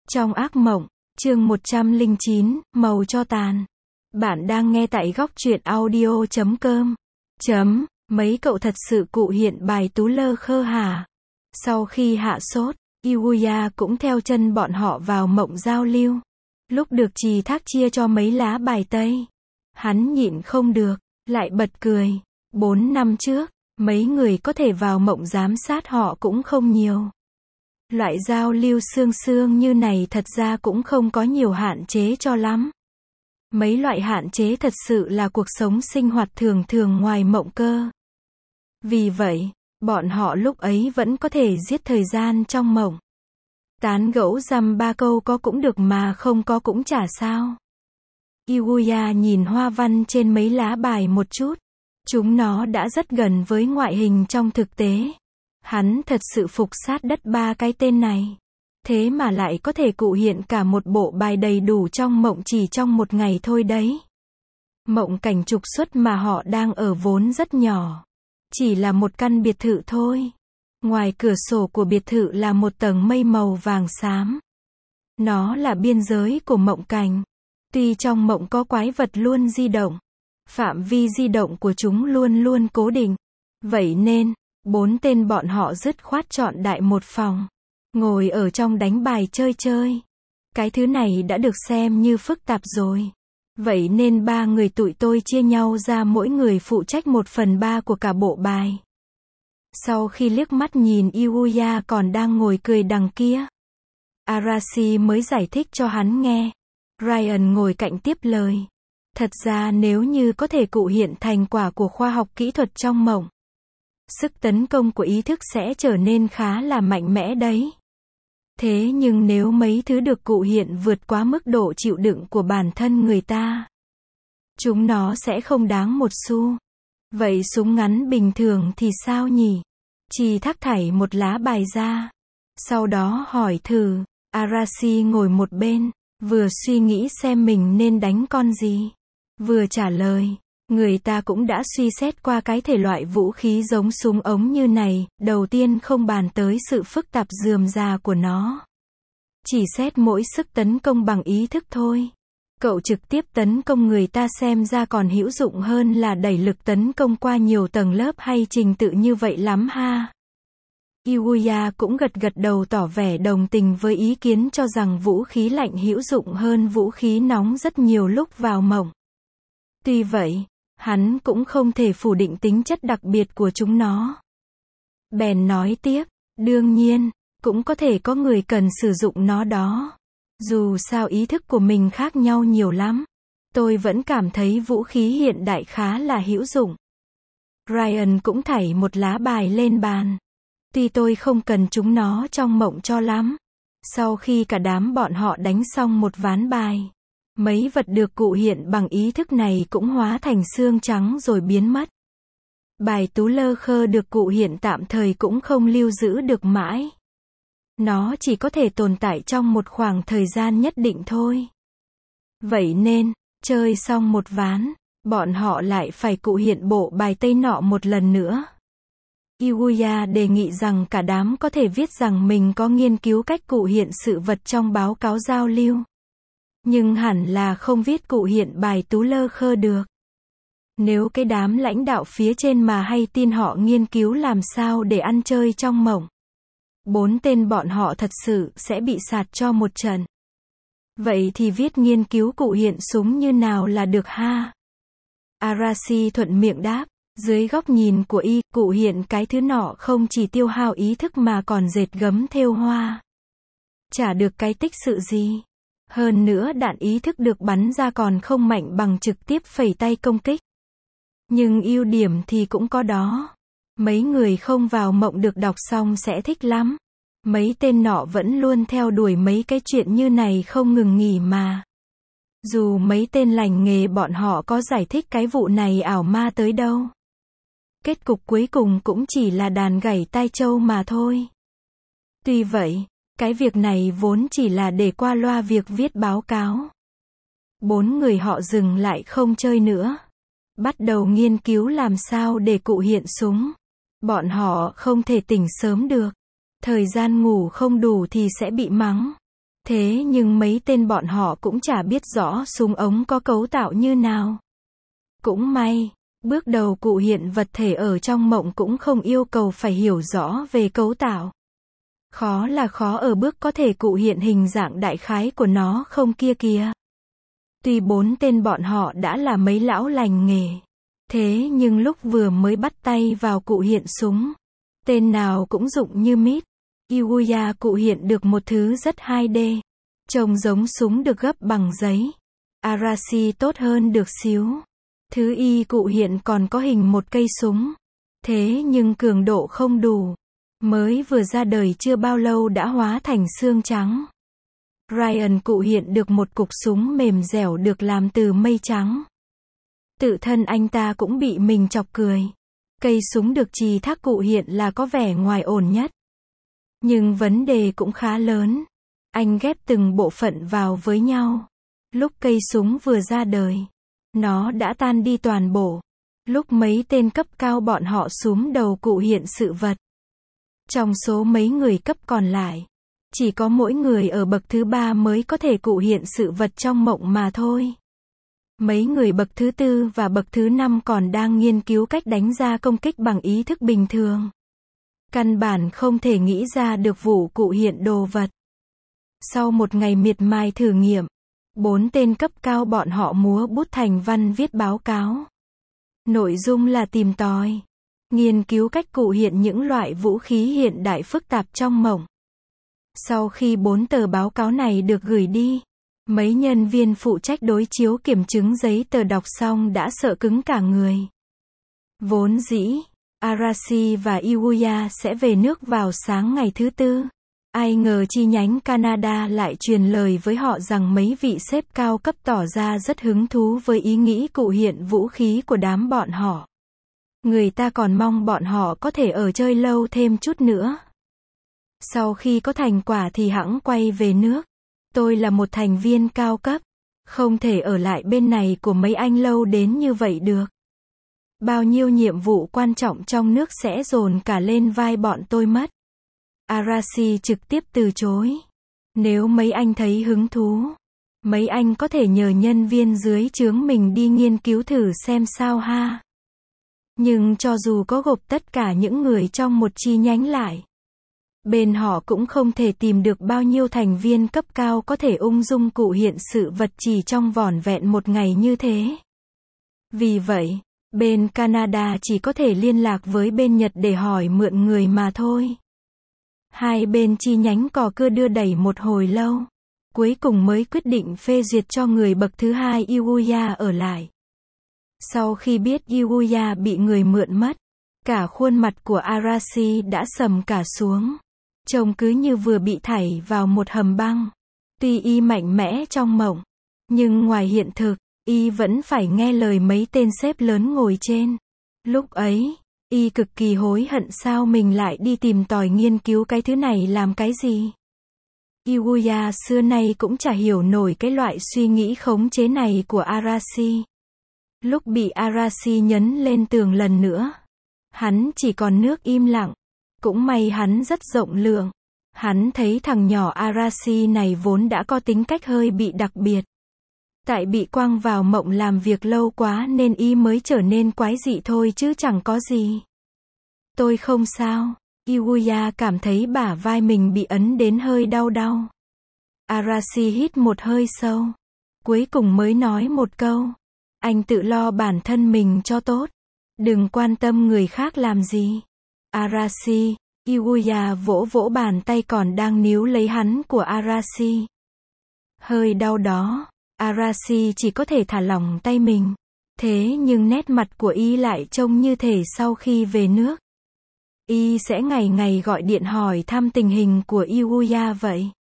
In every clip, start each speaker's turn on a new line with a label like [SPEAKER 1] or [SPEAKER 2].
[SPEAKER 1] Trong ác mộng, chương 109, màu cho tàn. Bạn đang nghe tại góc truyện audio.com. Mấy cậu thật sự cụ hiện bài tú lơ khơ hả? Sau khi hạ sốt, Yuya cũng theo chân bọn họ vào mộng giao lưu. Lúc được trì thác chia cho mấy lá bài tây, hắn nhịn không được, lại bật cười. 4 năm trước, mấy người có thể vào mộng giám sát họ cũng không nhiều. Loại giao lưu sương sương như này thật ra cũng không có nhiều hạn chế cho lắm. Mấy loại hạn chế thật sự là cuộc sống sinh hoạt thường thường ngoài mộng cơ. Vì vậy, bọn họ lúc ấy vẫn có thể giết thời gian trong mộng. Tán gẫu dăm ba câu có cũng được mà không có cũng chả sao. Yuya nhìn hoa văn trên mấy lá bài một chút. Chúng nó đã rất gần với ngoại hình trong thực tế. Hắn thật sự phục sát đất ba cái tên này. Thế mà lại có thể cụ hiện cả một bộ bài đầy đủ trong mộng chỉ trong một ngày thôi đấy. Mộng cảnh trục xuất mà họ đang ở vốn rất nhỏ. Chỉ là một căn biệt thự thôi. Ngoài cửa sổ của biệt thự là một tầng mây màu vàng xám. Nó là biên giới của mộng cảnh. Tuy trong mộng có quái vật luôn di động, phạm vi di động của chúng luôn luôn cố định. Vậy nên, 4 tên bọn họ dứt khoát chọn đại một phòng. Ngồi ở trong đánh bài chơi. Cái thứ này đã được xem như phức tạp rồi. Vậy nên 3 người tụi tôi chia nhau ra mỗi người phụ trách 1/3 của cả bộ bài. Sau khi liếc mắt nhìn Yuya còn đang ngồi cười đằng kia, Arashi mới giải thích cho hắn nghe. Ryan ngồi cạnh tiếp lời. Thật ra nếu như có thể cụ hiện thành quả của khoa học kỹ thuật trong mộng, sức tấn công của ý thức sẽ trở nên khá là mạnh mẽ đấy. Thế nhưng nếu mấy thứ được cụ hiện vượt quá mức độ chịu đựng của bản thân người ta, chúng nó sẽ không đáng một xu. Vậy súng ngắn bình thường thì sao nhỉ? Trì thác thảy một lá bài ra. Sau đó hỏi thử. Arashi ngồi một bên, vừa suy nghĩ xem mình nên đánh con gì, vừa trả lời. Người ta cũng đã suy xét qua cái thể loại vũ khí giống súng ống như này, đầu tiên không bàn tới sự phức tạp rườm rà của nó. Chỉ xét mỗi sức tấn công bằng ý thức thôi. Cậu trực tiếp tấn công người ta xem ra còn hữu dụng hơn là đẩy lực tấn công qua nhiều tầng lớp hay trình tự như vậy lắm ha. Yuya cũng gật đầu tỏ vẻ đồng tình với ý kiến cho rằng vũ khí lạnh hữu dụng hơn vũ khí nóng rất nhiều lúc vào mộng. Tuy vậy, hắn cũng không thể phủ định tính chất đặc biệt của chúng nó. Bèn nói tiếp, đương nhiên, cũng có thể có người cần sử dụng nó đó. Dù sao ý thức của mình khác nhau nhiều lắm. Tôi vẫn cảm thấy vũ khí hiện đại khá là hữu dụng. Ryan cũng thảy một lá bài lên bàn. Tuy tôi không cần chúng nó trong mộng cho lắm. Sau khi cả đám bọn họ đánh xong một ván bài, mấy vật được cụ hiện bằng ý thức này cũng hóa thành xương trắng rồi biến mất. Bài tú lơ khơ được cụ hiện tạm thời cũng không lưu giữ được mãi. Nó chỉ có thể tồn tại trong một khoảng thời gian nhất định thôi. Vậy nên, chơi xong một ván, bọn họ lại phải cụ hiện bộ bài tây nọ một lần nữa. Yuya đề nghị rằng cả đám có thể viết rằng mình có nghiên cứu cách cụ hiện sự vật trong báo cáo giao lưu. Nhưng hẳn là không viết cụ hiện bài tú lơ khơ được. Nếu cái đám lãnh đạo phía trên mà hay tin họ nghiên cứu làm sao để ăn chơi trong mộng, 4 tên bọn họ thật sự sẽ bị sạt cho một trận. Vậy thì viết nghiên cứu cụ hiện súng như nào là được ha? Arashi thuận miệng đáp. Dưới góc nhìn của y, cụ hiện cái thứ nọ không chỉ tiêu hao ý thức mà còn dệt gấm thêu hoa. Chả được cái tích sự gì. Hơn nữa đạn ý thức được bắn ra còn không mạnh bằng trực tiếp phẩy tay công kích. Nhưng ưu điểm thì cũng có đó. Mấy người không vào mộng được đọc xong sẽ thích lắm. Mấy tên nọ vẫn luôn theo đuổi mấy cái chuyện như này không ngừng nghỉ mà. Dù mấy tên lành nghề bọn họ có giải thích cái vụ này ảo ma tới đâu. Kết cục cuối cùng cũng chỉ là đàn gảy tai trâu mà thôi. Tuy vậy, cái việc này vốn chỉ là để qua loa việc viết báo cáo. 4 người họ dừng lại không chơi nữa. Bắt đầu nghiên cứu làm sao để cụ hiện súng. Bọn họ không thể tỉnh sớm được. Thời gian ngủ không đủ thì sẽ bị mắng. Thế nhưng mấy tên bọn họ cũng chả biết rõ súng ống có cấu tạo như nào. Cũng may, bước đầu cụ hiện vật thể ở trong mộng cũng không yêu cầu phải hiểu rõ về cấu tạo. Khó là khó ở bước có thể cụ hiện hình dạng đại khái của nó không kia kìa. Tuy 4 tên bọn họ đã là mấy lão lành nghề. Thế nhưng lúc vừa mới bắt tay vào cụ hiện súng, tên nào cũng dụng như mít. Iguya cụ hiện được một thứ rất 2D. Trông giống súng được gấp bằng giấy. Arashi tốt hơn được xíu. Thứ y cụ hiện còn có hình một cây súng. Thế nhưng cường độ không đủ. Mới vừa ra đời chưa bao lâu đã hóa thành xương trắng. Ryan cụ hiện được một cục súng mềm dẻo được làm từ mây trắng. Tự thân anh ta cũng bị mình chọc cười. Cây súng được Trì Thác cụ hiện là có vẻ ngoài ổn nhất. Nhưng vấn đề cũng khá lớn. Anh ghép từng bộ phận vào với nhau. Lúc cây súng vừa ra đời, nó đã tan đi toàn bộ. Lúc mấy tên cấp cao bọn họ xúm đầu cụ hiện sự vật. Trong số mấy người cấp còn lại, chỉ có mỗi người ở bậc thứ 3 mới có thể cụ hiện sự vật trong mộng mà thôi. Mấy người bậc thứ 4 và bậc thứ 5 còn đang nghiên cứu cách đánh ra công kích bằng ý thức bình thường. Căn bản không thể nghĩ ra được vụ cụ hiện đồ vật. Sau một ngày miệt mài thử nghiệm, 4 tên cấp cao bọn họ múa bút thành văn viết báo cáo. Nội dung là tìm tòi, nghiên cứu cách cụ hiện những loại vũ khí hiện đại phức tạp trong mộng. Sau khi 4 tờ báo cáo này được gửi đi, mấy nhân viên phụ trách đối chiếu kiểm chứng giấy tờ đọc xong đã sợ cứng cả người. Vốn dĩ, Arashi và Iguya sẽ về nước vào sáng ngày thứ 4. Ai ngờ chi nhánh Canada lại truyền lời với họ rằng mấy vị sếp cao cấp tỏ ra rất hứng thú với ý nghĩ cụ hiện vũ khí của đám bọn họ. Người ta còn mong bọn họ có thể ở chơi lâu thêm chút nữa. Sau khi có thành quả thì hẵng quay về nước. Tôi là một thành viên cao cấp, không thể ở lại bên này của mấy anh lâu đến như vậy được. Bao nhiêu nhiệm vụ quan trọng trong nước sẽ dồn cả lên vai bọn tôi mất. Arashi trực tiếp từ chối. Nếu mấy anh thấy hứng thú, mấy anh có thể nhờ nhân viên dưới trướng mình đi nghiên cứu thử xem sao ha. Nhưng cho dù có gộp tất cả những người trong một chi nhánh lại, bên họ cũng không thể tìm được bao nhiêu thành viên cấp cao có thể ung dung cụ hiện sự vật chỉ trong vỏn vẹn một ngày như thế. Vì vậy, bên Canada chỉ có thể liên lạc với bên Nhật để hỏi mượn người mà thôi. Hai bên chi nhánh cò cưa đưa đẩy một hồi lâu, cuối cùng mới quyết định phê duyệt cho người bậc thứ 2 Iguya ở lại. Sau khi biết Iguya bị người mượn mất, cả khuôn mặt của Arashi đã sầm cả xuống. Trông cứ như vừa bị thảy vào một hầm băng. Tuy y mạnh mẽ trong mộng, nhưng ngoài hiện thực, y vẫn phải nghe lời mấy tên sếp lớn ngồi trên. Lúc ấy, y cực kỳ hối hận sao mình lại đi tìm tòi nghiên cứu cái thứ này làm cái gì. Iguya xưa nay cũng chả hiểu nổi cái loại suy nghĩ khống chế này của Arashi. Lúc bị Arashi nhấn lên tường lần nữa, hắn chỉ còn nước im lặng. Cũng may hắn rất rộng lượng. Hắn thấy thằng nhỏ Arashi này vốn đã có tính cách hơi bị đặc biệt. Tại bị quăng vào mộng làm việc lâu quá nên y mới trở nên quái dị thôi chứ chẳng có gì. Tôi không sao. Iguya cảm thấy bả vai mình bị ấn đến hơi đau đau. Arashi hít một hơi sâu. Cuối cùng mới nói một câu. Anh tự lo bản thân mình cho tốt. Đừng quan tâm người khác làm gì. Arashi, Iguya vỗ vỗ bàn tay còn đang níu lấy hắn của Arashi. Hơi đau đó, Arashi chỉ có thể thả lỏng tay mình. Thế nhưng nét mặt của y lại trông như thể sau khi về nước, y sẽ ngày ngày gọi điện hỏi thăm tình hình của Iguya vậy.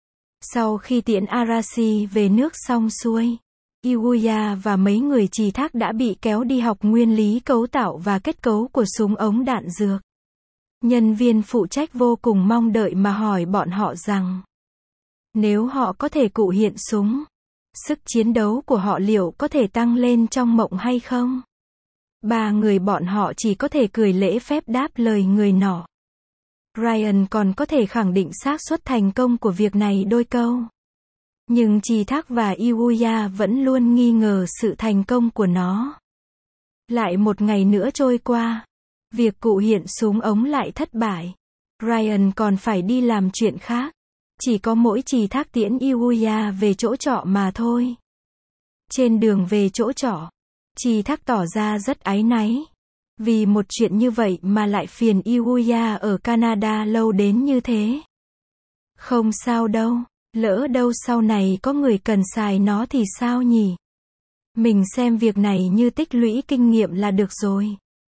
[SPEAKER 1] Sau khi tiễn Arashi về nước xong xuôi, Iguya và mấy người Trì Thác đã bị kéo đi học nguyên lý cấu tạo và kết cấu của súng ống đạn dược. Nhân viên phụ trách vô cùng mong đợi mà hỏi bọn họ rằng, nếu họ có thể cụ hiện súng, sức chiến đấu của họ liệu có thể tăng lên trong mộng hay không? 3 người bọn họ chỉ có thể cười lễ phép đáp lời người nọ. Ryan còn có thể khẳng định xác suất thành công của việc này đôi câu. Nhưng Trì Thác và Yuya vẫn luôn nghi ngờ sự thành công của nó. Lại một ngày nữa trôi qua. Việc cụ hiện súng ống lại thất bại. Ryan còn phải đi làm chuyện khác. Chỉ có mỗi Trì Thác tiễn Yuya về chỗ trọ mà thôi. Trên đường về chỗ trọ, Trì Thác tỏ ra rất áy náy. Vì một chuyện như vậy mà lại phiền Yuya ở Canada lâu đến như thế. Không sao đâu, lỡ đâu sau này có người cần xài nó thì sao nhỉ? Mình xem việc này như tích lũy kinh nghiệm là được rồi.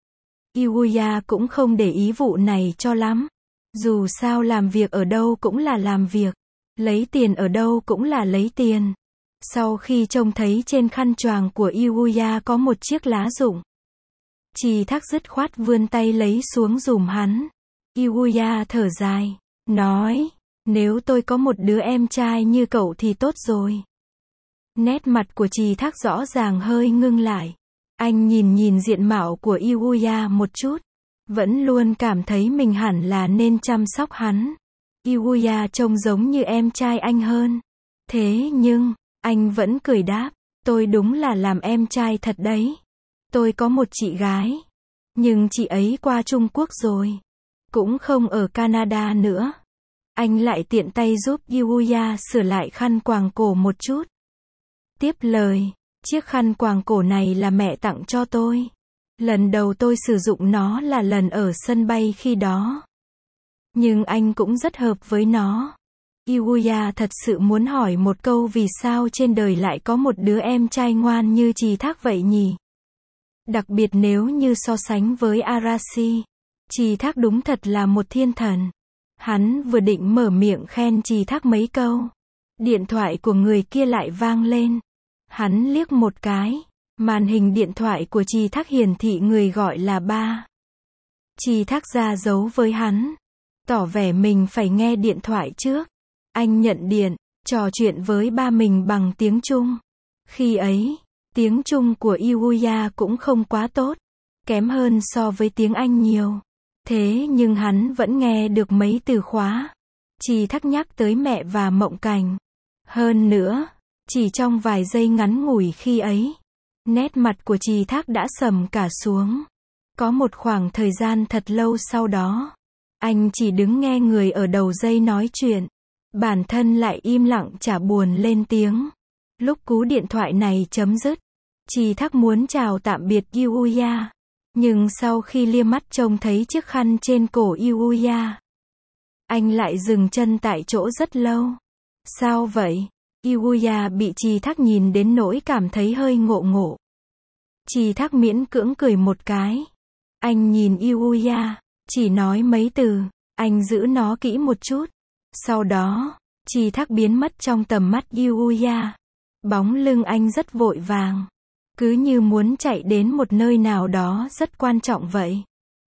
[SPEAKER 1] Yuya cũng không để ý vụ này cho lắm. Dù sao làm việc ở đâu cũng là làm việc. Lấy tiền ở đâu cũng là lấy tiền. Sau khi trông thấy trên khăn choàng của Yuya có một chiếc lá rụng, Trì Thác dứt khoát vươn tay lấy xuống giùm hắn. Yuya thở dài, nói, nếu tôi có một đứa em trai như cậu thì tốt rồi. Nét mặt của Trì Thác rõ ràng hơi ngưng lại. Anh nhìn diện mạo của Yuya một chút. Vẫn luôn cảm thấy mình hẳn là nên chăm sóc hắn. Yuya trông giống như em trai anh hơn. Thế nhưng, anh vẫn cười đáp, tôi đúng là làm em trai thật đấy. Tôi có một chị gái. Nhưng chị ấy qua Trung Quốc rồi. Cũng không ở Canada nữa. Anh lại tiện tay giúp Yuya sửa lại khăn quàng cổ một chút. Tiếp lời, chiếc khăn quàng cổ này là mẹ tặng cho tôi. Lần đầu tôi sử dụng nó là lần ở sân bay khi đó. Nhưng anh cũng rất hợp với nó. Yuya thật sự muốn hỏi một câu vì sao trên đời lại có một đứa em trai ngoan như Trì Thác vậy nhỉ? Đặc biệt nếu như so sánh với Arashi. Trì Thác đúng thật là một thiên thần. Hắn vừa định mở miệng khen Trì Thác mấy câu. Điện thoại của người kia lại vang lên. Hắn liếc một cái. Màn hình điện thoại của Trì Thác hiển thị người gọi là ba. Trì Thác ra dấu với hắn. Tỏ vẻ mình phải nghe điện thoại trước. Anh nhận điện, trò chuyện với ba mình bằng tiếng Trung. Khi ấy, tiếng Trung của Yuya cũng không quá tốt. Kém hơn so với tiếng Anh nhiều. Thế nhưng hắn vẫn nghe được mấy từ khóa. Trì Thác nhắc tới mẹ và Mộng Cảnh. Hơn nữa, chỉ trong vài giây ngắn ngủi khi ấy, nét mặt của Trì Thác đã sầm cả xuống. Có một khoảng thời gian thật lâu sau đó, anh chỉ đứng nghe người ở đầu dây nói chuyện. Bản thân lại im lặng chả buồn lên tiếng. Lúc cú điện thoại này chấm dứt, Trì Thác muốn chào tạm biệt Yuya. Nhưng sau khi liếc mắt trông thấy chiếc khăn trên cổ Yuya, anh lại dừng chân tại chỗ rất lâu. Sao vậy? Yuya bị Trì Thác nhìn đến nỗi cảm thấy hơi ngộ ngộ. Trì Thác miễn cưỡng cười một cái. Anh nhìn Yuya, chỉ nói mấy từ, anh giữ nó kỹ một chút. Sau đó, Trì Thác biến mất trong tầm mắt Yuya. Bóng lưng anh rất vội vàng. Cứ như muốn chạy đến một nơi nào đó rất quan trọng vậy.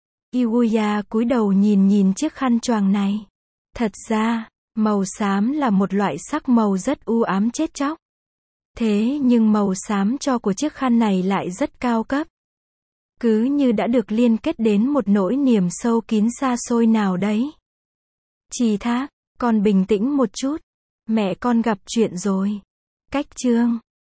[SPEAKER 1] Yuya cúi đầu nhìn chiếc khăn choàng này. Thật ra, màu xám là một loại sắc màu rất u ám chết chóc. Thế nhưng màu xám cho của chiếc khăn này lại rất cao cấp. Cứ như đã được liên kết đến một nỗi niềm sâu kín xa xôi nào đấy. Trì Thác, con bình tĩnh một chút. Mẹ con gặp chuyện rồi. Cách chương